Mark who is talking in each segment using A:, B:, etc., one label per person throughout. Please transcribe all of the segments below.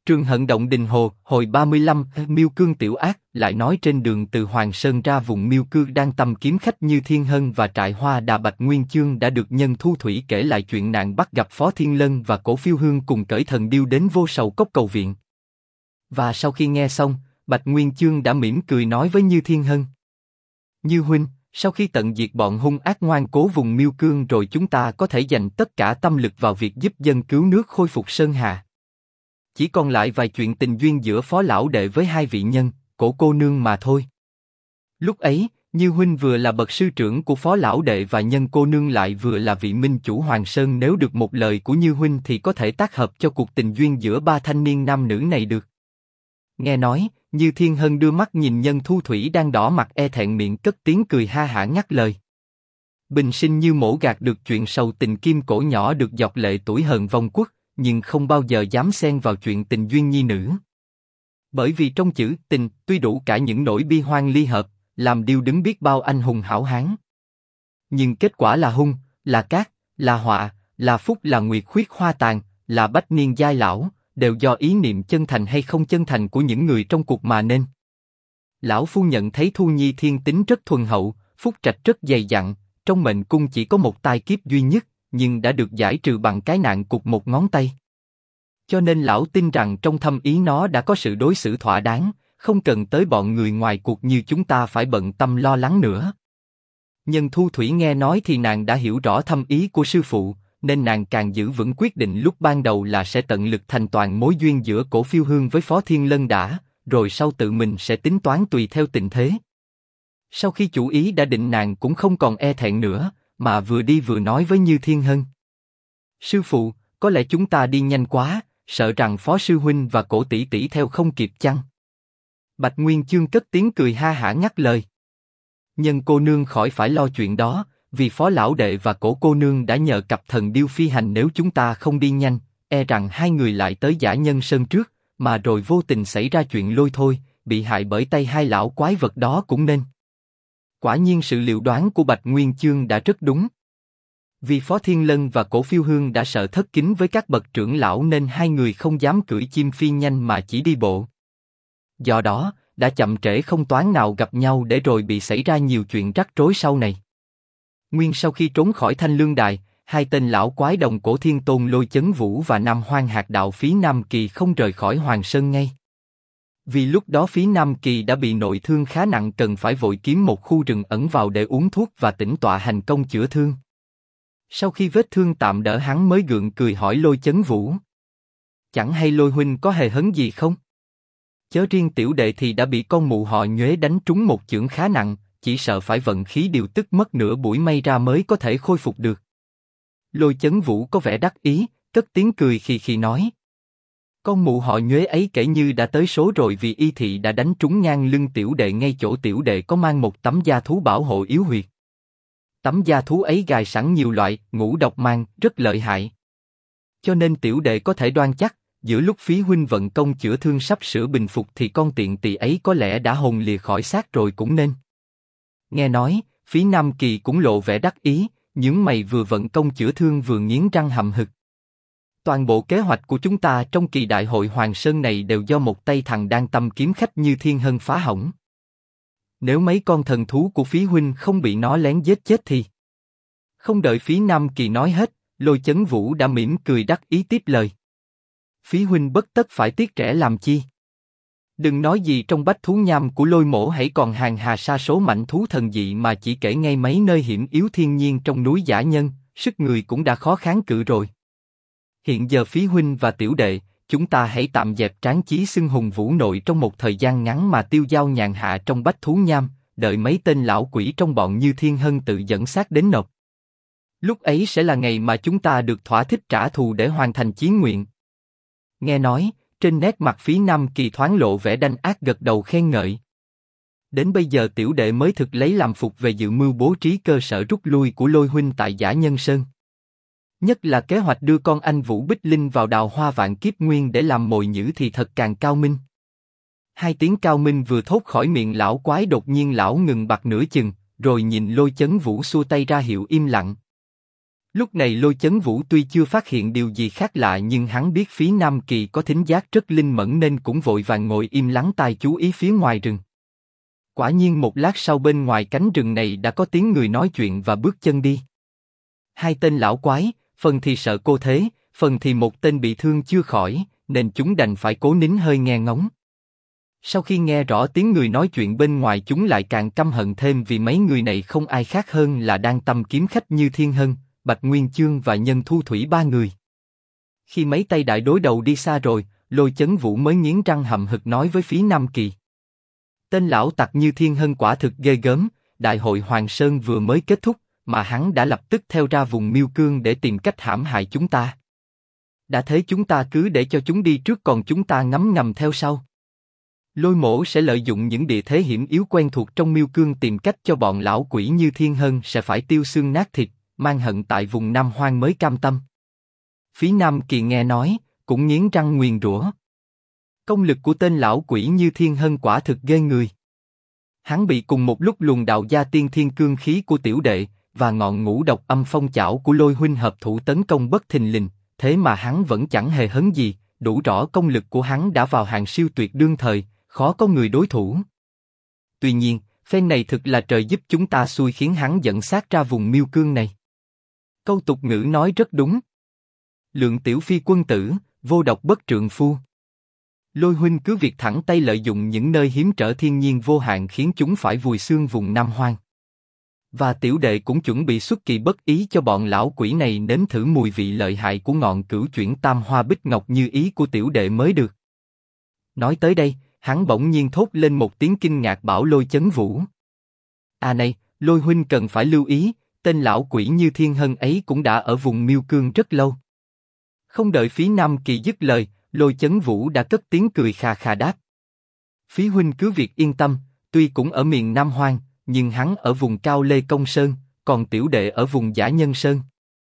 A: Trường Hận Động Đình Hồ, hồi 35, Miêu Cương tiểu ác, lại nói trên đường từ Hoàng Sơn ra vùng Miêu Cương đang tầm kiếm khách Như Thiên Hân và trại Hoa Đà Bạch Nguyên Chương đã được Nhân Thu Thủy kể lại chuyện nạn bắt gặp Phó Thiên Lân và Cổ Phiêu Hương cùng cởi thần điêu đến Vô Sầu Cốc cầu viện. Và sau khi nghe xong, Bạch Nguyên Chương đã mỉm cười nói với Như Thiên Hân: Như huynh, sau khi tận diệt bọn hung ác ngoan cố vùng Miêu Cương rồi chúng ta có thể dành tất cả tâm lực vào việc giúp dân cứu nước khôi phục Sơn Hà. Chỉ còn lại vài chuyện tình duyên giữa Phó lão đệ với hai vị nhân, Cổ cô nương mà thôi. Lúc ấy, Như huynh vừa là bậc sư trưởng của Phó lão đệ và Nhân cô nương lại vừa là vị minh chủ Hoàng Sơn, nếu được một lời của Như huynh thì có thể tác hợp cho cuộc tình duyên giữa ba thanh niên nam nữ này được. Nghe nói, Như Thiên Hân đưa mắt nhìn Nhân Thu Thủy đang đỏ mặt e thẹn miệng cất tiếng cười ha hả ngắt lời. Bình sinh Như mổ gạt được chuyện sầu tình kim cổ nhỏ được dọc lệ tuổi hờn vong quốc, nhưng không bao giờ dám xen vào chuyện tình duyên nhi nữ. Bởi vì trong chữ tình tuy đủ cả những nỗi bi hoang ly hợp, làm điêu đứng biết bao anh hùng hảo hán. Nhưng kết quả là hung, là cát, là họa, là phúc, là nguyệt khuyết hoa tàn, là bách niên giai lão, đều do ý niệm chân thành hay không chân thành của những người trong cuộc mà nên. Lão phu nhận thấy Thu Nhi thiên tính rất thuần hậu, phúc trạch rất dày dặn, trong mệnh cung chỉ có một tai kiếp duy nhất, nhưng đã được giải trừ bằng cái nạn cụt một ngón tay. Cho nên lão tin rằng trong thâm ý nó đã có sự đối xử thỏa đáng, không cần tới bọn người ngoài cuộc như chúng ta phải bận tâm lo lắng nữa. Nhân Thu Thủy nghe nói thì nàng đã hiểu rõ thâm ý của sư phụ, nên nàng càng giữ vững quyết định lúc ban đầu là sẽ tận lực thành toàn mối duyên giữa Cổ Phiêu Hương với Phó Thiên Lân đã, rồi sau tự mình sẽ tính toán tùy theo tình thế. Sau khi chủ ý đã định, nàng cũng không còn e thẹn nữa, mà vừa đi vừa nói với Như Thiên Hân: Sư phụ, có lẽ chúng ta đi nhanh quá, sợ rằng Phó sư huynh và Cổ tỷ tỷ theo không kịp chăng? Bạch Nguyên Chương cất tiếng cười ha hả ngắt lời: Nhân cô nương khỏi phải lo chuyện đó, vì Phó lão đệ và Cổ cô nương đã nhờ cặp thần điêu phi hành, nếu chúng ta không đi nhanh, e rằng hai người lại tới Dã Nhân Sơn trước, mà rồi vô tình xảy ra chuyện lôi thôi, bị hại bởi tay hai lão quái vật đó cũng nên. Quả nhiên sự liệu đoán của Bạch Nguyên Chương đã rất đúng. Vì Phó Thiên Lân và Cổ Phiêu Hương đã sợ thất kính với các bậc trưởng lão nên hai người không dám cưỡi chim phi nhanh mà chỉ đi bộ. Do đó, đã chậm trễ không toán nào gặp nhau để rồi bị xảy ra nhiều chuyện rắc rối sau này. Nguyên sau khi trốn khỏi Thanh Lương Đài, hai tên lão quái đồng Cổ Thiên Tôn Lôi Chấn Vũ và Nam Hoang Hạt Đạo Phí Nam Kỳ không rời khỏi Hoàng Sơn ngay. Vì lúc đó Phí Nam Kỳ đã bị nội thương khá nặng, cần phải vội kiếm một khu rừng ẩn vào để uống thuốc và tĩnh tọa hành công chữa thương. Sau khi vết thương tạm đỡ, hắn mới gượng cười hỏi Lôi Chấn Vũ: Chẳng hay Lôi huynh có hề hấn gì không? Chớ riêng tiểu đệ thì đã bị con mụ họ Nhuế đánh trúng một chưởng khá nặng, chỉ sợ phải vận khí điều tức mất nửa buổi may ra mới có thể khôi phục được. Lôi Chấn Vũ có vẻ đắc ý, cất tiếng cười khì khì nói: Con mụ họ Nhuế ấy kể như đã tới số rồi, vì y thị đã đánh trúng ngang lưng tiểu đệ ngay chỗ tiểu đệ có mang một tấm da thú bảo hộ yếu huyệt. Tấm da thú ấy gài sẵn nhiều loại ngũ độc mang, rất lợi hại. Cho nên tiểu đệ có thể đoan chắc, giữa lúc Phí huynh vận công chữa thương sắp sửa bình phục thì con tiện tỳ ấy có lẽ đã hồn lìa khỏi xác rồi cũng nên. Nghe nói, Phí Nam Kỳ cũng lộ vẻ đắc ý, nhướng mày, vừa vận công chữa thương vừa nghiến răng hậm hực. Toàn bộ kế hoạch của chúng ta trong kỳ đại hội Hoàng Sơn này đều do một tay thằng đang tâm kiếm khách Như Thiên Hân phá hỏng. Nếu mấy con thần thú của Phí huynh không bị nó lén giết chết thì... Không đợi Phí Nam Kỳ nói hết, Lôi Chấn Vũ đã mỉm cười đắc ý tiếp lời: Phí huynh bất tất phải tiếc rẻ làm chi. Đừng nói gì trong bách thú nham của Lôi mỗ hãy còn hàng hà sa số mảnh thú thần dị, mà chỉ kể ngay mấy nơi hiểm yếu thiên nhiên trong núi Dã Nhân, sức người cũng đã khó kháng cự rồi. Hiện giờ Phí huynh và tiểu đệ, chúng ta hãy tạm dẹp tráng chí xưng hùng vũ nội trong một thời gian ngắn mà tiêu dao nhàn hạ trong bách thú nham, đợi mấy tên lão quỷ trong bọn Như Thiên Hân tự dẫn xác đến nộp. Lúc ấy sẽ là ngày mà chúng ta được thỏa thích trả thù để hoàn thành chí nguyện. Nghe nói, trên nét mặt Phí Nam Kỳ thoáng lộ vẻ đanh ác, gật đầu khen ngợi. Đến bây giờ tiểu đệ mới thực lấy làm phục về dự mưu bố trí cơ sở rút lui của Lôi huynh tại Dã Nhân Sơn. Nhất là kế hoạch đưa con anh Vũ Bích Linh vào Đào Hoa Vạn Kiếp Nguyên để làm mồi nhử thì thật càng cao minh. Hai tiếng cao minh vừa thốt khỏi miệng lão quái, đột nhiên lão ngừng bặt nửa chừng, rồi nhìn Lôi Chấn Vũ xua tay ra hiệu im lặng. Lúc này Lôi Chấn Vũ tuy chưa phát hiện điều gì khác lạ nhưng hắn biết Phí Nam Kỳ có thính giác rất linh mẫn nên cũng vội vàng ngồi im lắng tai chú ý phía ngoài rừng. Quả nhiên một lát sau bên ngoài cánh rừng này đã có tiếng người nói chuyện và bước chân đi. Hai tên lão quái, phần thì sợ cô thế, phần thì một tên bị thương chưa khỏi, nên chúng đành phải cố nín hơi nghe ngóng. Sau khi nghe rõ tiếng người nói chuyện bên ngoài chúng lại càng căm hận thêm vì mấy người này không ai khác hơn là đang tầm kiếm khách Như Thiên Hân, Bạch Nguyên Chương và Nhân Thu Thủy ba người. Khi mấy tay đại đối đầu đi xa rồi, Lôi Chấn Vũ mới nghiến răng hậm hực nói với Phí Nam Kỳ. Tên lão tặc Như Thiên Hân quả thực ghê gớm, đại hội Hoàng Sơn vừa mới kết thúc, mà hắn đã lập tức theo ra vùng Miêu Cương để tìm cách hãm hại chúng ta. Đã thế chúng ta cứ để cho chúng đi trước còn chúng ta ngấm ngầm theo sau. Lôi Mỗ sẽ lợi dụng những địa thế hiểm yếu quen thuộc trong Miêu Cương tìm cách cho bọn lão quỷ Như Thiên Hân sẽ phải tiêu xương nát thịt, mang hận tại vùng Nam Hoang mới cam tâm. Phí Nam Kỳ nghe nói, cũng nghiến răng nguyền rủa. Công lực của tên lão quỷ Như Thiên Hân quả thực ghê người. Hắn bị cùng một lúc luồng đạo gia tiên thiên cương khí của tiểu đệ và ngọn ngũ độc âm phong chảo của Lôi huynh hợp thủ tấn công bất thình lình, thế mà hắn vẫn chẳng hề hấn gì, đủ rõ công lực của hắn đã vào hàng siêu tuyệt đương thời, khó có người đối thủ. Tuy nhiên, phen này thực là trời giúp chúng ta xui khiến hắn dẫn xác ra vùng Miêu Cương này. Câu tục ngữ nói rất đúng. Lượng tiểu phi quân tử, vô độc bất trượng phu. Lôi huynh cứ việc thẳng tay lợi dụng những nơi hiếm trở thiên nhiên vô hạn khiến chúng phải vùi xương vùng Nam Hoang. Và tiểu đệ cũng chuẩn bị xuất kỳ bất ý cho bọn lão quỷ này nếm thử mùi vị lợi hại của ngọn cửu chuyển tam hoa bích ngọc như ý của tiểu đệ mới được. Nói tới đây, hắn bỗng nhiên thốt lên một tiếng kinh ngạc bảo Lôi Chấn Vũ. À này, Lôi huynh cần phải lưu ý, tên lão quỷ Như Thiên Hân ấy cũng đã ở vùng Miêu Cương rất lâu. Không đợi Phí Nam Kỳ dứt lời, Lôi Chấn Vũ đã cất tiếng cười khà khà đáp. Phí huynh cứ việc yên tâm, tuy cũng ở miền Nam Hoang, nhưng hắn ở vùng cao Lê Công Sơn, còn tiểu đệ ở vùng Dã Nhân Sơn.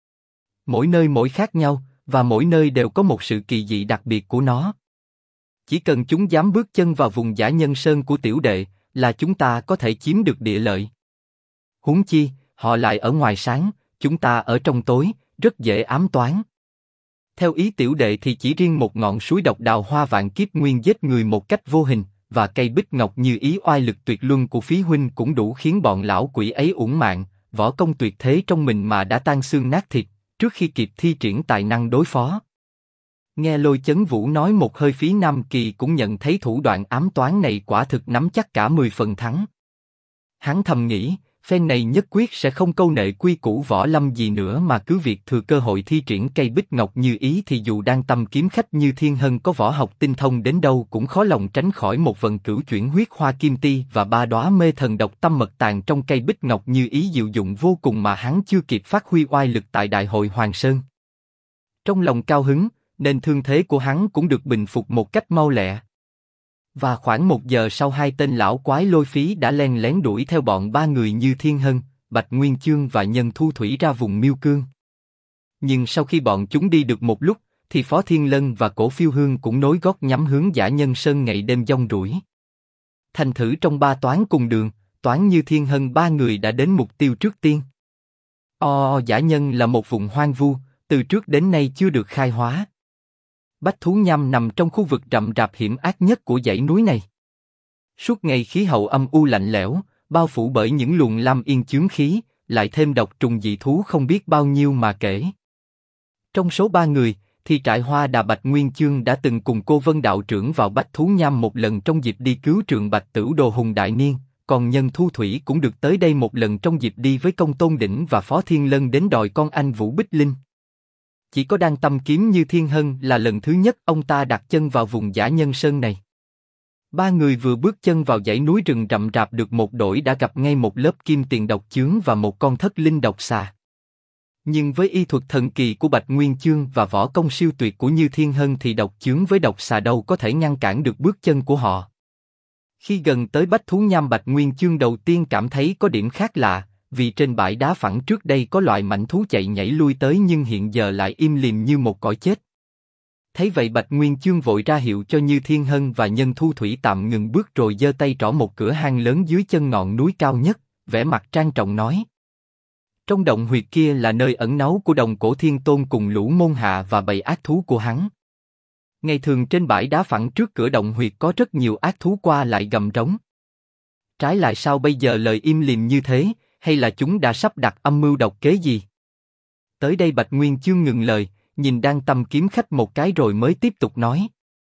A: Mỗi nơi mỗi khác nhau, và mỗi nơi đều có một sự kỳ dị đặc biệt của nó. Chỉ cần chúng dám bước chân vào vùng Dã Nhân Sơn của tiểu đệ, là chúng ta có thể chiếm được địa lợi. Huống chi, họ lại ở ngoài sáng, chúng ta ở trong tối, rất dễ ám toán. Theo ý tiểu đệ thì chỉ riêng một ngọn suối độc đào hoa vạn kiếp nguyên giết người một cách vô hình, và cây bích ngọc như ý oai lực tuyệt luân của Phí huynh cũng đủ khiến bọn lão quỷ ấy uổng mạng, võ công tuyệt thế trong mình mà đã tan xương nát thịt, trước khi kịp thi triển tài năng đối phó. Nghe Lôi Chấn Vũ nói một hơi, Phí Nam Kỳ cũng nhận thấy thủ đoạn ám toán này quả thực nắm chắc cả 10 phần thắng. Hắn thầm nghĩ, phen này nhất quyết sẽ không câu nệ quy củ võ lâm gì nữa mà cứ việc thừa cơ hội thi triển cây bích ngọc như ý thì dù đang tâm kiếm khách Như Thiên Hân có võ học tinh thông đến đâu cũng khó lòng tránh khỏi một vần cửu chuyển huyết hoa kim ti và 3 đóa mê thần độc tâm mật tàng trong cây bích ngọc như ý diệu dụng vô cùng mà hắn chưa kịp phát huy oai lực tại đại hội Hoàng Sơn. Trong lòng cao hứng, nên thương thế của hắn cũng được bình phục một cách mau lẹ. Và khoảng 1 giờ sau hai tên lão quái Lôi Phí đã len lén đuổi theo bọn ba người Như Thiên Hân, Bạch Nguyên Chương và Nhân Thu Thủy ra vùng Miêu Cương. Nhưng sau khi bọn chúng đi được một lúc, thì Phó Thiên Lân và Cổ Phiêu Hương cũng nối gót nhắm hướng Dã Nhân Sơn ngày đêm dong đuổi. Thành thử trong 3 toán cùng đường, toán Như Thiên Hân 3 người đã đến mục tiêu trước tiên. Dã Nhân là một vùng hoang vu, từ trước đến nay chưa được khai hóa. Bách Thú Nham nằm trong khu vực rậm rạp hiểm ác nhất của dãy núi này. Suốt ngày khí hậu âm u lạnh lẽo, bao phủ bởi những luồng lam yên chướng khí, lại thêm độc trùng dị thú không biết bao nhiêu mà kể. Trong số 3 người, thì Trại Hoa Đà Bạch Nguyên Chương đã từng cùng cô Vân đạo trưởng vào Bách Thú Nham một lần trong dịp đi cứu Trường Bạch Tửu Đồ Hùng Đại Niên, còn Nhân Thu Thủy cũng được tới đây một lần trong dịp đi với Công Tôn Đỉnh và Phó Thiên Lân đến đòi con anh Vũ Bích Linh. Chỉ có Đan Tâm Kiếm Như Thiên Hân là lần thứ nhất ông ta đặt chân vào vùng Dã Nhân Sơn này. 3 người vừa bước chân vào dãy núi rừng rậm rạp được một đổi đã gặp ngay một lớp kim tiền độc chướng và một con thất linh độc xà. Nhưng với y thuật thần kỳ của Bạch Nguyên Chương và võ công siêu tuyệt của Như Thiên Hân thì độc chướng với độc xà đâu có thể ngăn cản được bước chân của họ. Khi gần tới Bách Thú Nham, Bạch Nguyên Chương đầu tiên cảm thấy có điểm khác lạ, vì trên bãi đá phẳng trước đây có loại mãnh thú chạy nhảy lui tới nhưng hiện giờ lại im lìm như một cõi chết. Thấy vậy Bạch Nguyên Chương vội ra hiệu cho Như Thiên Hân và Nhân Thu Thủy tạm ngừng bước rồi giơ tay trỏ một cửa hang lớn dưới chân ngọn núi cao nhất, vẻ mặt trang trọng nói: Trong động huyệt kia là nơi ẩn náu của Đồng Cổ Thiên Tôn cùng lũ môn hạ và bầy ác thú của hắn. Ngày thường trên bãi đá phẳng trước cửa động huyệt có rất nhiều ác thú qua lại gầm trống. Trái lại sao bây giờ lời im lìm như thế, hay là chúng đã sắp đặt âm mưu độc kế gì? Tới đây Bạch Nguyên Chương ngừng lời, nhìn Đan Tâm kiếm khách một cái rồi mới tiếp tục nói.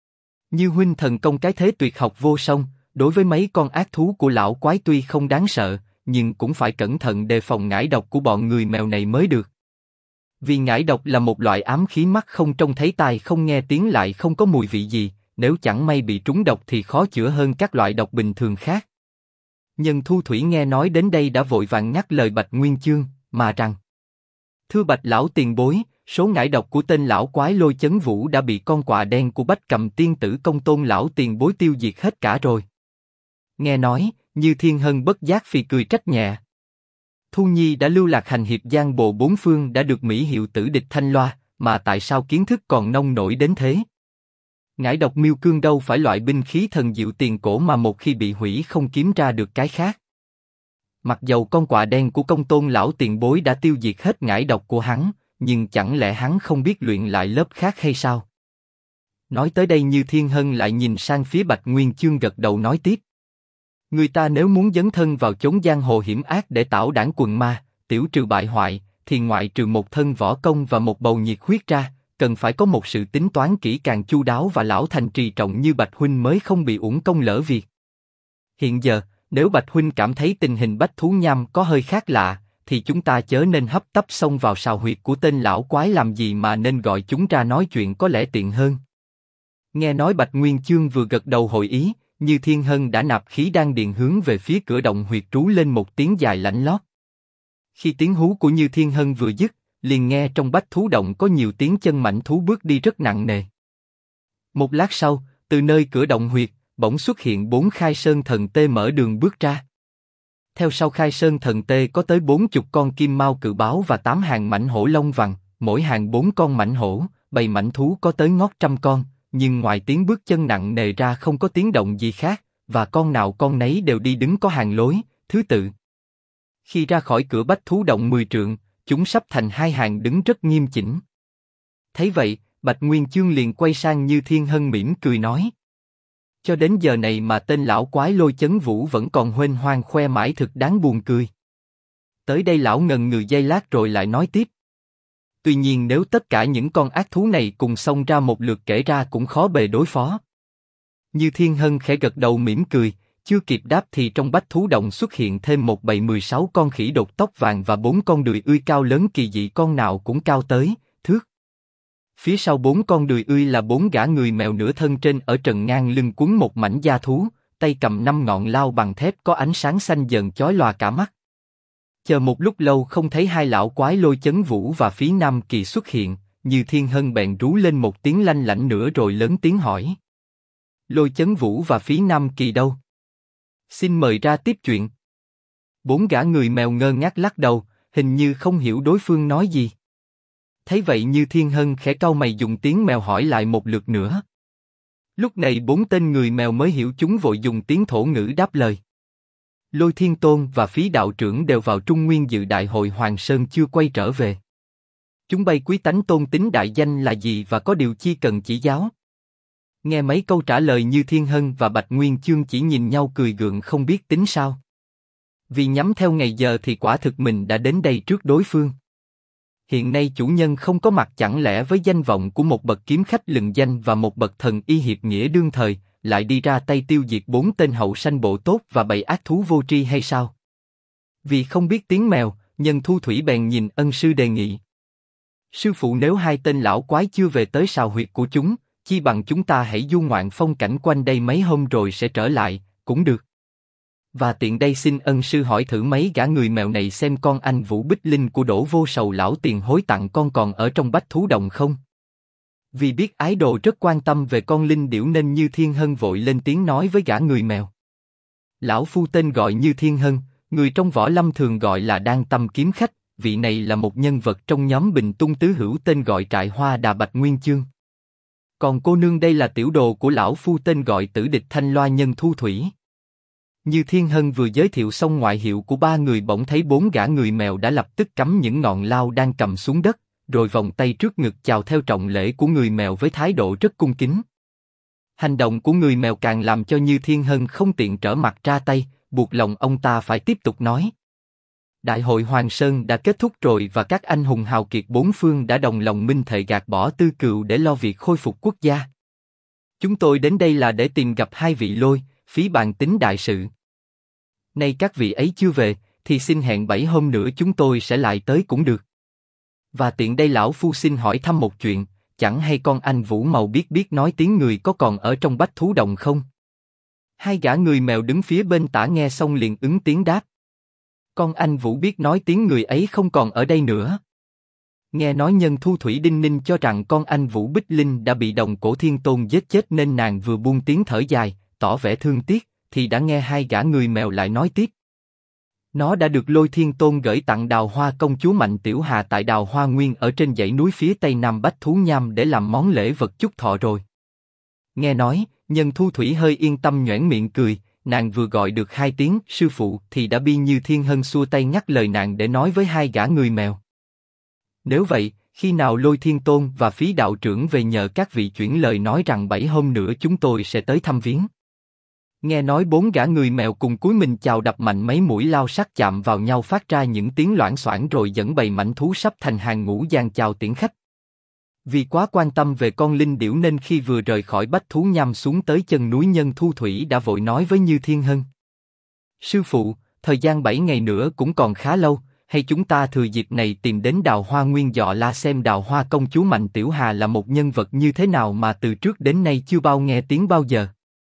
A: Như huynh thần công cái thế tuyệt học vô song, đối với mấy con ác thú của lão quái tuy không đáng sợ, nhưng cũng phải cẩn thận đề phòng ngải độc của bọn người mèo này mới được. Vì ngải độc là một loại ám khí mắt không trông thấy tai không nghe tiếng lại không có mùi vị gì, nếu chẳng may bị trúng độc thì khó chữa hơn các loại độc bình thường khác. Nhân Thu Thủy nghe nói đến đây đã vội vàng ngắt lời Bạch Nguyên Chương, mà rằng: Thưa Bạch lão tiền bối, số ngải độc của tên lão quái Lôi Chấn Vũ đã bị con quạ đen của Bách Cầm tiên tử Công Tôn lão tiền bối tiêu diệt hết cả rồi. Nghe nói, Như Thiên Hân bất giác phì cười trách nhẹ. Thu Nhi đã lưu lạc hành hiệp giang bộ bốn phương đã được mỹ hiệu tử địch thanh loa, mà tại sao kiến thức còn nông nổi đến thế? Ngải độc miêu cương đâu phải loại binh khí thần diệu tiền cổ mà một khi bị hủy không kiếm ra được cái khác. Mặc dầu con quạ đen của Công Tôn lão tiền bối đã tiêu diệt hết ngải độc của hắn, nhưng chẳng lẽ hắn không biết luyện lại lớp khác hay sao? Nói tới đây Như Thiên Hân lại nhìn sang phía Bạch Nguyên Chương gật đầu nói tiếp. Người ta nếu muốn dấn thân vào chốn giang hồ hiểm ác để tảo đảng quần ma, tiểu trừ bại hoại, thì ngoại trừ một thân võ công và một bầu nhiệt huyết ra, cần phải có một sự tính toán kỹ càng chu đáo và lão thành trì trọng như Bạch huynh mới không bị uổng công lỡ việc. Hiện giờ, nếu Bạch huynh cảm thấy tình hình Bách Thú Nham có hơi khác lạ, thì chúng ta chớ nên hấp tấp xông vào sào huyệt của tên lão quái làm gì mà nên gọi chúng ra nói chuyện có lẽ tiện hơn. Nghe nói Bạch Nguyên Chương vừa gật đầu hội ý, Như Thiên Hân đã nạp khí đan điền hướng về phía cửa động huyệt trú lên một tiếng dài lãnh lót. Khi tiếng hú của Như Thiên Hân vừa dứt, liền nghe trong Bách Thú Động có nhiều tiếng chân mãnh thú bước đi rất nặng nề. Một lát sau, từ nơi cửa động huyệt, bỗng xuất hiện 4 Khai Sơn thần tê mở đường bước ra. Theo sau Khai Sơn thần tê có tới 40 con kim mao cự báo và 8 hàng mãnh hổ lông vàng, mỗi hàng 4 con mãnh hổ, bầy mãnh thú có tới ngót trăm con, nhưng ngoài tiếng bước chân nặng nề ra không có tiếng động gì khác, và con nào con nấy đều đi đứng có hàng lối, thứ tự. Khi ra khỏi cửa Bách Thú Động 10 trượng, chúng sắp thành hai hàng đứng rất nghiêm chỉnh. Thấy vậy, Bạch Nguyên Chương liền quay sang Như Thiên Hân mỉm cười nói. Cho đến giờ này mà tên lão quái Lôi Chấn Vũ vẫn còn huênh hoang khoe mãi thực đáng buồn cười. Tới đây lão ngần ngừ giây lát rồi lại nói tiếp. Tuy nhiên nếu tất cả những con ác thú này cùng xông ra một lượt kể ra cũng khó bề đối phó. Như Thiên Hân khẽ gật đầu mỉm cười, chưa kịp đáp thì trong Bách Thú Động xuất hiện thêm một bầy 16 con khỉ đột tóc vàng và 4 con đười ươi cao lớn kỳ dị, con nào cũng cao tới thước. Phía sau 4 con đười ươi là 4 gã người mèo nửa thân trên ở trần ngang lưng quấn một mảnh da thú, tay cầm 5 ngọn lao bằng thép có ánh sáng xanh dần chói lòa cả mắt. Chờ một lúc lâu không thấy hai lão quái Lôi Chấn Vũ và Phí Nam Kỳ xuất hiện, Như Thiên Hân bèn rú lên một tiếng lanh lảnh nữa rồi lớn tiếng hỏi. Lôi Chấn Vũ và Phí Nam Kỳ đâu? Xin mời ra tiếp chuyện. 4 gã người mèo ngơ ngác lắc đầu, hình như không hiểu đối phương nói gì. Thấy vậy Như Thiên Hân khẽ cau mày dùng tiếng mèo hỏi lại một lượt nữa. Lúc này 4 tên người mèo mới hiểu, chúng vội dùng tiếng thổ ngữ đáp lời. Lôi Thiên Tôn và Phí đạo trưởng đều vào Trung Nguyên dự đại hội Hoàng Sơn chưa quay trở về. Chúng bay quý tánh tôn tính đại danh là gì và có điều chi cần chỉ giáo? Nghe mấy câu trả lời Như Thiên Hân và Bạch Nguyên Chương chỉ nhìn nhau cười gượng không biết tính sao. Vì nhắm theo ngày giờ thì quả thực mình đã đến đây trước đối phương. Hiện nay chủ nhân không có mặt, chẳng lẽ với danh vọng của một bậc kiếm khách lừng danh và một bậc thần y hiệp nghĩa đương thời, lại đi ra tay tiêu diệt 4 tên hậu sanh bộ tốt và bầy ác thú vô tri hay sao? Vì không biết tiếng mèo, Nhân Thu Thủy bèn nhìn ân sư đề nghị. Sư phụ, nếu hai tên lão quái chưa về tới sào huyệt của chúng, chi bằng chúng ta hãy du ngoạn phong cảnh quanh đây mấy hôm rồi sẽ trở lại, cũng được. Và tiện đây xin ân sư hỏi thử mấy gã người mèo này xem con anh Vũ Bích Linh của Đỗ Vô Sầu lão tiền hối tặng con còn ở trong Bách Thú Động không? Vì biết ái đồ rất quan tâm về con linh điểu nên Như Thiên Hân vội lên tiếng nói với gã người mèo. Lão phu tên gọi Như Thiên Hân, người trong võ lâm thường gọi là Đan Tâm kiếm khách, vị này là một nhân vật trong nhóm Bình Tung Tứ Hữu tên gọi Trại Hoa Đà Bạch Nguyên Chương. Còn cô nương đây là tiểu đồ của lão phu tên gọi Tử Địch Thanh Loa Nhân Thu Thủy. Như Thiên Hân vừa giới thiệu xong ngoại hiệu của ba người, bỗng thấy bốn gã người mèo đã lập tức cắm những ngọn lao đang cầm xuống đất, rồi vòng tay trước ngực chào theo trọng lễ của người mèo với thái độ rất cung kính. Hành động của người mèo càng làm cho Như Thiên Hân không tiện trở mặt ra tay, buộc lòng ông ta phải tiếp tục nói. Đại hội Hoàng Sơn đã kết thúc rồi và các anh hùng hào kiệt bốn phương đã đồng lòng minh thệ gạt bỏ tư cựu để lo việc khôi phục quốc gia. Chúng tôi đến đây là để tìm gặp hai vị Lôi, Phí bàn tính đại sự. Nay các vị ấy chưa về, thì xin hẹn 7 hôm nữa chúng tôi sẽ lại tới cũng được. Và tiện đây lão phu xin hỏi thăm một chuyện, chẳng hay con anh Vũ Màu biết nói tiếng người có còn ở trong Bách Thú Đồng không? Hai gã người mèo đứng phía bên tả nghe xong liền ứng tiếng đáp. Con anh Vũ biết nói tiếng người ấy không còn ở đây nữa. Nghe nói Nhân Thu Thủy đinh ninh cho rằng con anh Vũ Bích Linh đã bị Đồng Cổ Thiên Tôn giết chết, nên nàng vừa buông tiếng thở dài, tỏ vẻ thương tiếc, thì đã nghe hai gã người mèo lại nói tiếp. Nó đã được Lôi Thiên Tôn gửi tặng Đào Hoa công chúa Mạnh Tiểu Hà tại Đào Hoa Nguyên ở trên dãy núi phía tây nam Bách Thú Nham để làm món lễ vật chúc thọ rồi. Nghe nói, Nhân Thu Thủy hơi yên tâm nhoẻn miệng cười, nàng vừa gọi được hai tiếng sư phụ thì đã bi Như Thiên Hân xua tay ngắt lời nàng để nói với hai gã người mèo. Nếu vậy, khi nào Lôi Thiên Tôn và Phí đạo trưởng về nhờ các vị chuyển lời nói rằng 7 hôm nữa chúng tôi sẽ tới thăm viếng. Nghe nói bốn gã người mèo cùng cúi mình chào, đập mạnh mấy mũi lao sắc chạm vào nhau phát ra những tiếng loảng xoảng, rồi dẫn bầy mãnh thú sắp thành hàng ngũ giang chào tiễn khách. Vì quá quan tâm về con linh điểu nên khi vừa rời khỏi Bách Thú Nham xuống tới chân núi Nhân Thu Thủy đã vội nói với Như Thiên Hân. Sư phụ, thời gian 7 ngày nữa cũng còn khá lâu, hay chúng ta thừa dịp này tìm đến Đào Hoa Nguyên dọ la xem Đào Hoa công chúa Mạnh Tiểu Hà là một nhân vật như thế nào mà từ trước đến nay chưa bao nghe tiếng bao giờ.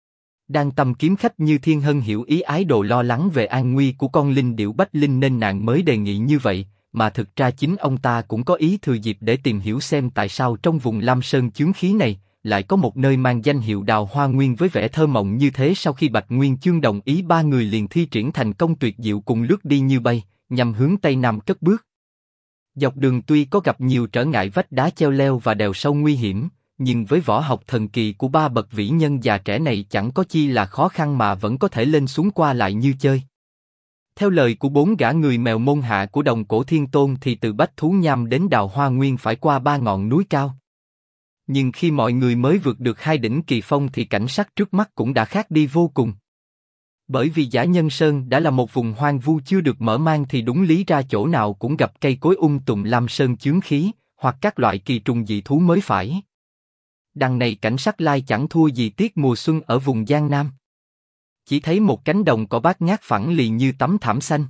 A: Đang tâm kiếm khách Như Thiên Hân hiểu ý ái đồ lo lắng về an nguy của con linh điểu Bách Linh nên nàng mới đề nghị như vậy, mà thực ra chính ông ta cũng có ý thừa dịp để tìm hiểu xem tại sao trong vùng Lam Sơn chướng khí này lại có một nơi mang danh hiệu Đào Hoa Nguyên với vẻ thơ mộng như thế. Sau khi Bạch Nguyên Chương đồng ý, ba người liền thi triển thành công tuyệt diệu cùng lướt đi như bay, nhằm hướng tây nam cất bước. Dọc đường tuy có gặp nhiều trở ngại, vách đá treo leo và đèo sâu nguy hiểm, nhưng với võ học thần kỳ của ba bậc vĩ nhân già trẻ này chẳng có chi là khó khăn mà vẫn có thể lên xuống qua lại như chơi. Theo lời của bốn gã người mèo môn hạ của Đồng Cổ Thiên Tôn thì từ Bách Thú Nham đến Đào Hoa Nguyên phải qua 3 ngọn núi cao. Nhưng khi mọi người mới vượt được 2 đỉnh Kỳ Phong thì cảnh sắc trước mắt cũng đã khác đi vô cùng. Bởi vì Dã Nhân Sơn đã là một vùng hoang vu chưa được mở mang thì đúng lý ra chỗ nào cũng gặp cây cối tùm Lam Sơn chướng khí, hoặc các loại kỳ trùng dị thú mới phải. Đằng này cảnh sắc lai chẳng thua gì tiết mùa xuân ở vùng Giang Nam. Chỉ thấy một cánh đồng cỏ bát ngát phẳng lì như tấm thảm xanh.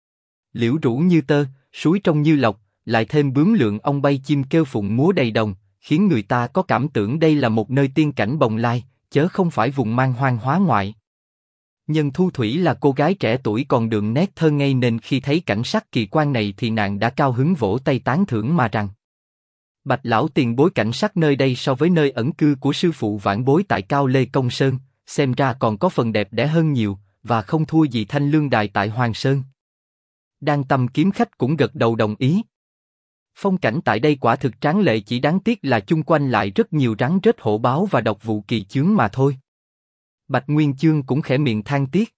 A: Liễu rủ như tơ, suối trong như lộc, lại thêm bướm lượn ong bay chim kêu phụng múa đầy đồng, khiến người ta có cảm tưởng đây là một nơi tiên cảnh bồng lai, chớ không phải vùng man hoang hóa ngoại. Nhân Thu Thủy là cô gái trẻ tuổi còn đường nét thơ ngây nên khi thấy cảnh sắc kỳ quan này thì nàng đã cao hứng vỗ tay tán thưởng mà rằng: Bạch lão tiền bối, cảnh sắc nơi đây so với nơi ẩn cư của sư phụ vãn bối tại Cao Lê Công Sơn, xem ra còn có phần đẹp đẽ hơn nhiều, và không thua gì Thanh Lương Đài tại Hoàng Sơn. Đang tâm kiếm khách cũng gật đầu đồng ý. Phong cảnh tại đây quả thực tráng lệ, chỉ đáng tiếc là chung quanh lại rất nhiều rắn rết hổ báo và độc vụ kỳ chướng mà thôi. Bạch Nguyên Chương cũng khẽ miệng than tiếc.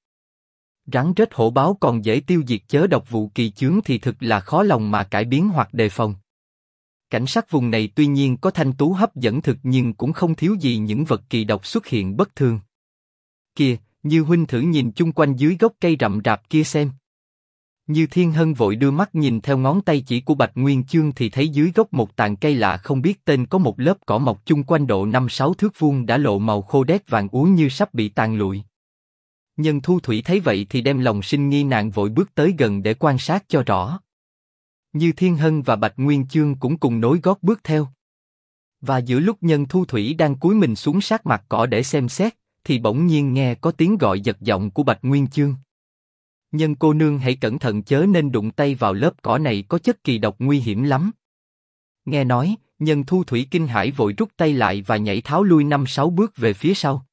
A: Rắn rết hổ báo còn dễ tiêu diệt, chớ độc vụ kỳ chướng thì thực là khó lòng mà cải biến hoặc đề phòng. Cảnh sắc vùng này tuy nhiên có thanh tú hấp dẫn thực nhưng cũng không thiếu gì những vật kỳ độc xuất hiện bất thường. Kìa, Như huynh thử nhìn chung quanh dưới gốc cây rậm rạp kia xem. Như Thiên Hân vội đưa mắt nhìn theo ngón tay chỉ của Bạch Nguyên Chương thì thấy dưới gốc một tàn cây lạ không biết tên có một lớp cỏ mọc chung quanh độ 5-6 thước vuông đã lộ màu khô đét vàng úa như sắp bị tàn lụi. Nhân Thu Thủy thấy vậy thì đem lòng sinh nghi, nàng vội bước tới gần để quan sát cho rõ. Như Thiên Hân và Bạch Nguyên Chương cũng cùng nối gót bước theo. Và giữa lúc Nhân Thu Thủy đang cúi mình xuống sát mặt cỏ để xem xét, thì bỗng nhiên nghe có tiếng gọi giật giọng của Bạch Nguyên Chương. Nhân cô nương hãy cẩn thận chớ nên đụng tay vào lớp cỏ này, có chất kỳ độc nguy hiểm lắm. Nghe nói, Nhân Thu Thủy kinh hãi vội rút tay lại và nhảy tháo lui 5-6 bước về phía sau.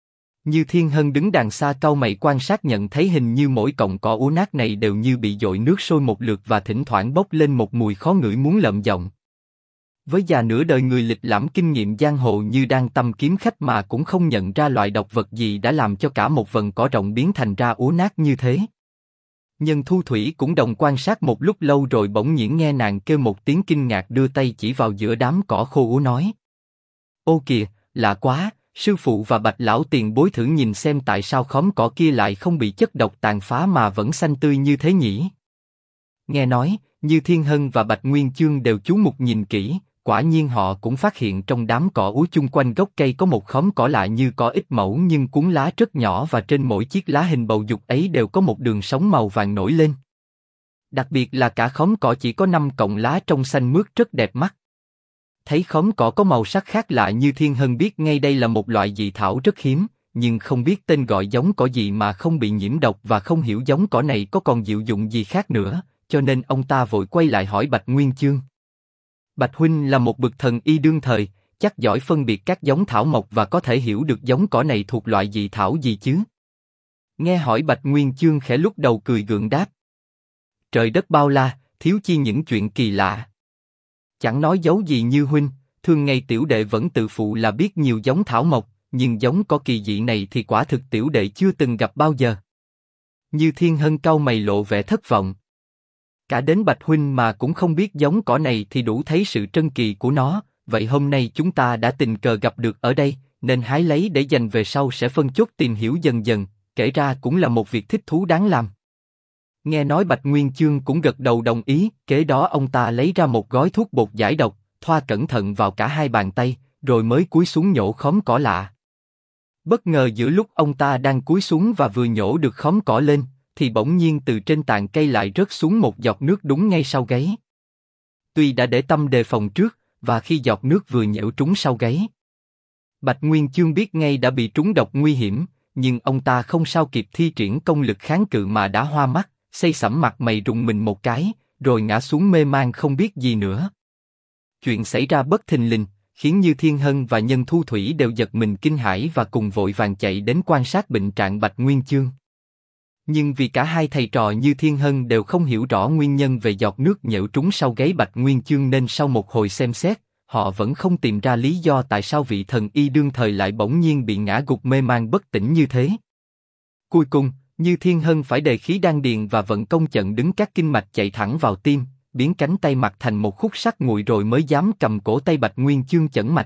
A: Như Thiên Hân đứng đằng xa cau mày quan sát, nhận thấy hình như mỗi cọng cỏ úa nát này đều như bị dội nước sôi một lượt và thỉnh thoảng bốc lên một mùi khó ngửi muốn lợm giọng. Với già nửa đời người lịch lãm kinh nghiệm giang hồ như Đan Tâm kiếm khách mà cũng không nhận ra loại độc vật gì đã làm cho cả một vần cỏ rộng biến thành ra úa nát như thế. Nhân Thu Thủy cũng đồng quan sát một lúc lâu rồi bỗng nhiên nghe nàng kêu một tiếng kinh ngạc, đưa tay chỉ vào giữa đám cỏ khô úa nói: Ô kìa, lạ quá, sư phụ và Bạch lão tiền bối thử nhìn xem tại sao khóm cỏ kia lại không bị chất độc tàn phá mà vẫn xanh tươi như thế nhỉ? Nghe nói, Như Thiên Hân và Bạch Nguyên Chương đều chú mục nhìn kỹ, quả nhiên họ cũng phát hiện trong đám cỏ úa chung quanh gốc cây có một khóm cỏ lạ như cỏ ít mẩu nhưng cuốn lá rất nhỏ, và trên mỗi chiếc lá hình bầu dục ấy đều có một đường sống màu vàng nổi lên. Đặc biệt là cả khóm cỏ chỉ có 5 cọng lá trong xanh mướt rất đẹp mắt. Thấy khóm cỏ có màu sắc khác lạ, Như Thiên Hân biết ngay đây là một loại dị thảo rất hiếm, nhưng không biết tên gọi giống cỏ gì mà không bị nhiễm độc, và không hiểu giống cỏ này có còn diệu dụng gì khác nữa, cho nên ông ta vội quay lại hỏi Bạch Nguyên Chương. Bạch huynh là một bậc thần y đương thời, chắc giỏi phân biệt các giống thảo mộc và có thể hiểu được giống cỏ này thuộc loại dị thảo gì chứ? Nghe hỏi, Bạch Nguyên Chương khẽ lúc đầu cười gượng đáp: Trời đất bao la, thiếu chi những chuyện kỳ lạ. Chẳng nói giấu gì Như huynh, thường ngày tiểu đệ vẫn tự phụ là biết nhiều giống thảo mộc, nhưng giống cỏ kỳ dị này thì quả thực tiểu đệ chưa từng gặp bao giờ. Như Thiên Hân cau mày lộ vẻ thất vọng. Cả đến Bạch huynh mà cũng không biết giống cỏ này thì đủ thấy sự trân kỳ của nó, vậy hôm nay chúng ta đã tình cờ gặp được ở đây, nên hái lấy để dành về sau sẽ phân chốt tìm hiểu dần dần, kể ra cũng là một việc thích thú đáng làm. Nghe nói, Bạch Nguyên Chương cũng gật đầu đồng ý, kế đó ông ta lấy ra một gói thuốc bột giải độc, thoa cẩn thận vào cả hai bàn tay, rồi mới cúi xuống nhổ khóm cỏ lạ. Bất ngờ giữa lúc ông ta đang cúi xuống và vừa nhổ được khóm cỏ lên, thì bỗng nhiên từ trên tàn cây lại rớt xuống một giọt nước đúng ngay sau gáy. Tuy đã để tâm đề phòng trước, và khi giọt nước vừa nhễu trúng sau gáy, Bạch Nguyên Chương biết ngay đã bị trúng độc nguy hiểm, nhưng ông ta không sao kịp thi triển công lực kháng cự mà đã hoa mắt, xây sẩm mặt mày rùng mình một cái, rồi ngã xuống mê man không biết gì nữa. Chuyện xảy ra bất thình lình, khiến Như Thiên Hân và Nhân Thu Thủy đều giật mình kinh hãi và cùng vội vàng chạy đến quan sát bệnh trạng Bạch Nguyên Chương. Nhưng vì cả hai thầy trò Như Thiên Hân đều không hiểu rõ nguyên nhân về giọt nước nhễu trúng sau gáy Bạch Nguyên Chương, nên sau một hồi xem xét, họ vẫn không tìm ra lý do tại sao vị thần y đương thời lại bỗng nhiên bị ngã gục mê man bất tỉnh như thế. Cuối cùng, Như Thiên Hân phải đề khí đan điền và vận công chận đứng các kinh mạch chạy thẳng vào tim, biến cánh tay mặt thành một khúc sắt nguội, rồi mới dám cầm cổ tay Bạch Nguyên Chương chẩn mạch.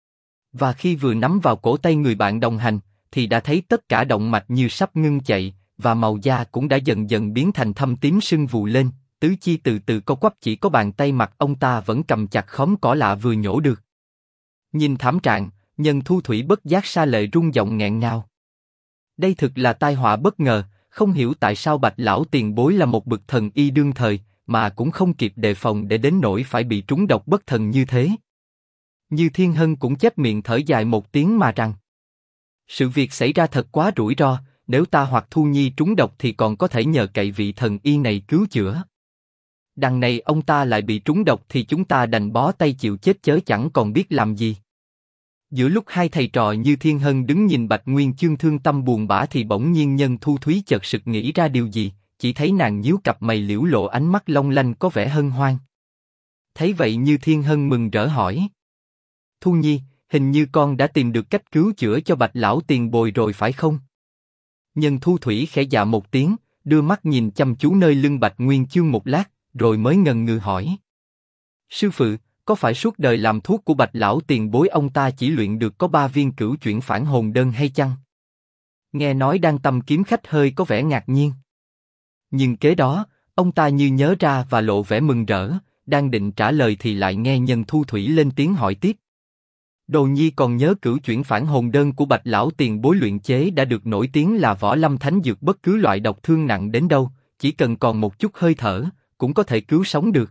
A: Và khi vừa nắm vào cổ tay người bạn đồng hành, thì đã thấy tất cả động mạch như sắp ngưng chạy, và màu da cũng đã dần dần biến thành thâm tím sưng vù lên, tứ chi từ từ co quắp, chỉ có bàn tay mặt ông ta vẫn cầm chặt khóm cỏ lạ vừa nhổ được. Nhìn thảm trạng, Nhân Thu Thủy bất giác sa lệ rung giọng nghẹn ngào. Đây thực là tai họa bất ngờ, không hiểu tại sao Bạch lão tiền bối là một bậc thần y đương thời, mà cũng không kịp đề phòng để đến nỗi phải bị trúng độc bất thần như thế. Như Thiên Hân cũng chép miệng thở dài một tiếng mà rằng: Sự việc xảy ra thật quá rủi ro, nếu ta hoặc Thu Nhi trúng độc thì còn có thể nhờ cậy vị thần y này cứu chữa. Đằng này ông ta lại bị trúng độc thì chúng ta đành bó tay chịu chết chớ chẳng còn biết làm gì. Giữa lúc hai thầy trò Như Thiên Hân đứng nhìn Bạch Nguyên Chương thương tâm buồn bã thì bỗng nhiên Nhân Thu Thúy chợt sực nghĩ ra điều gì, chỉ thấy nàng nhíu cặp mày liễu lộ ánh mắt long lanh có vẻ hân hoan. Thấy vậy Như Thiên Hân mừng rỡ hỏi: Thu Nhi, hình như con đã tìm được cách cứu chữa cho Bạch lão tiền bồi rồi phải không? Nhân Thu Thủy khẽ dạ một tiếng, đưa mắt nhìn chăm chú nơi lưng Bạch Nguyên Chương một lát, rồi mới ngần ngừ hỏi: Sư phụ, có phải suốt đời làm thuốc của Bạch lão tiền bối ông ta chỉ luyện được có 3 viên cửu chuyển phản hồn đơn hay chăng? Nghe nói Đan Tâm kiếm khách hơi có vẻ ngạc nhiên. Nhưng kế đó, ông ta như nhớ ra và lộ vẻ mừng rỡ, đang định trả lời thì lại nghe Nhân Thu Thủy lên tiếng hỏi tiếp: Đồ Nhi còn nhớ cửu chuyển phản hồn đơn của Bạch lão tiền bối luyện chế đã được nổi tiếng là võ lâm thánh dược, bất cứ loại độc thương nặng đến đâu, chỉ cần còn một chút hơi thở, cũng có thể cứu sống được.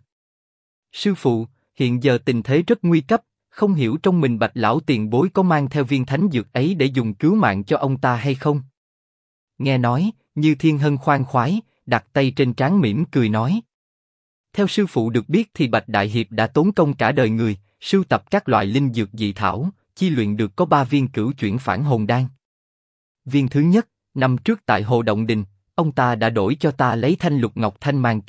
A: Sư phụ, hiện giờ tình thế rất nguy cấp, không hiểu trong mình Bạch lão tiền bối có mang theo viên thánh dược ấy để dùng cứu mạng cho ông ta hay không? Nghe nói, Như Thiên Hân khoan khoái, đặt tay trên trán mỉm cười nói: Theo sư phụ được biết thì Bạch đại hiệp đã tốn công cả đời người, sưu tập các loại linh dược dị thảo, chi luyện được có 3 viên cửu chuyển phản hồn đan. Viên thứ nhất, năm trước tại Hồ Động Đình, ông ta đã đổi cho ta lấy thanh lục ngọc thanh mang kiếm,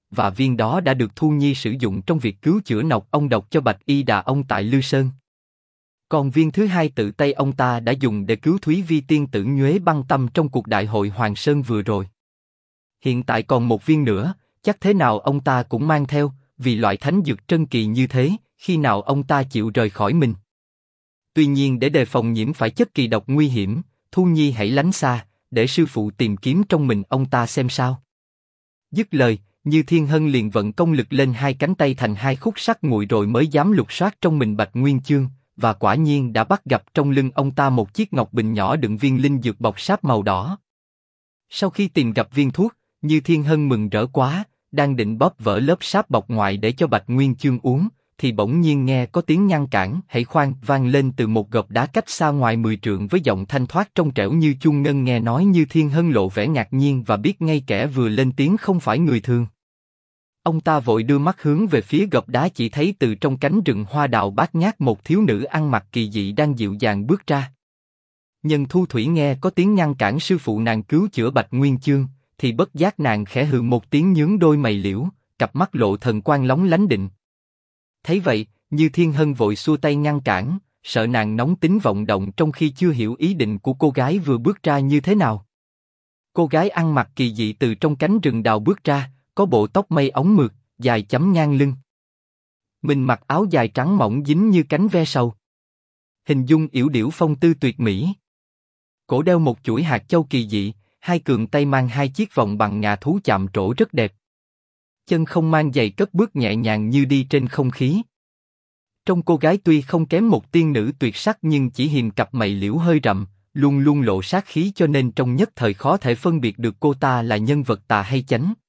A: và viên đó đã được Thu Nhi sử dụng trong việc cứu chữa nọc ong độc cho Bạch Y Đà ông tại Lư Sơn. Còn viên thứ hai tự tay ông ta đã dùng để cứu Thúy Vi tiên tử Nhuế Băng Tâm trong cuộc đại hội Hoàng Sơn vừa rồi. Hiện tại còn một viên nữa, chắc thế nào ông ta cũng mang theo, vì loại thánh dược trân kỳ như thế, khi nào ông ta chịu rời khỏi mình. Tuy nhiên để đề phòng nhiễm phải chất kỳ độc nguy hiểm, Thu Nhi hãy lánh xa, để sư phụ tìm kiếm trong mình ông ta xem sao. Dứt lời, Như Thiên Hân liền vận công lực lên hai cánh tay thành hai khúc sắt nguội rồi mới dám lục soát trong mình Bạch Nguyên Chương, và quả nhiên đã bắt gặp trong lưng ông ta một chiếc ngọc bình nhỏ đựng viên linh dược bọc sáp màu đỏ. Sau khi tìm gặp viên thuốc, Như Thiên Hân mừng rỡ quá, đang định bóp vỡ lớp sáp bọc ngoài để cho Bạch Nguyên Chương uống, thì bỗng nhiên nghe có tiếng ngăn cản hãy khoan vang lên từ một gọc đá cách xa ngoài 10 trượng với giọng thanh thoát trong trẻo như chuông ngân. Nghe nói Như Thiên Hân lộ vẻ ngạc nhiên và biết ngay kẻ vừa lên tiếng không phải người thường. Ông ta vội đưa mắt hướng về phía gọc đá, chỉ thấy từ trong cánh rừng hoa đào bát ngát một thiếu nữ ăn mặc kỳ dị đang dịu dàng bước ra. Nhân Thu Thủy nghe có tiếng ngăn cản sư phụ nàng cứu chữa Bạch Nguyên Chương, thì bất giác nàng khẽ hừ một tiếng, nhướng đôi mày liễu, cặp mắt lộ thần quang lóng lánh định. Thấy vậy, Như Thiên Hân vội xua tay ngăn cản, sợ nàng nóng tính vọng động trong khi chưa hiểu ý định của cô gái vừa bước ra như thế nào. Cô gái ăn mặc kỳ dị từ trong cánh rừng đào bước ra, có bộ tóc mây ống mượt, dài chấm ngang lưng. Mình mặc áo dài trắng mỏng dính như cánh ve sầu. Hình dung yểu điệu phong tư tuyệt mỹ. Cổ đeo một chuỗi hạt châu kỳ dị, hai cườn tay mang hai chiếc vòng bằng ngà thú chạm trổ rất đẹp. Chân không mang giày cất bước nhẹ nhàng như đi trên không khí. Trong cô gái tuy không kém một tiên nữ tuyệt sắc nhưng chỉ hiềm cặp mày liễu hơi rậm, luôn luôn lộ sát khí, cho nên trong nhất thời khó thể phân biệt được cô ta là nhân vật tà hay chánh.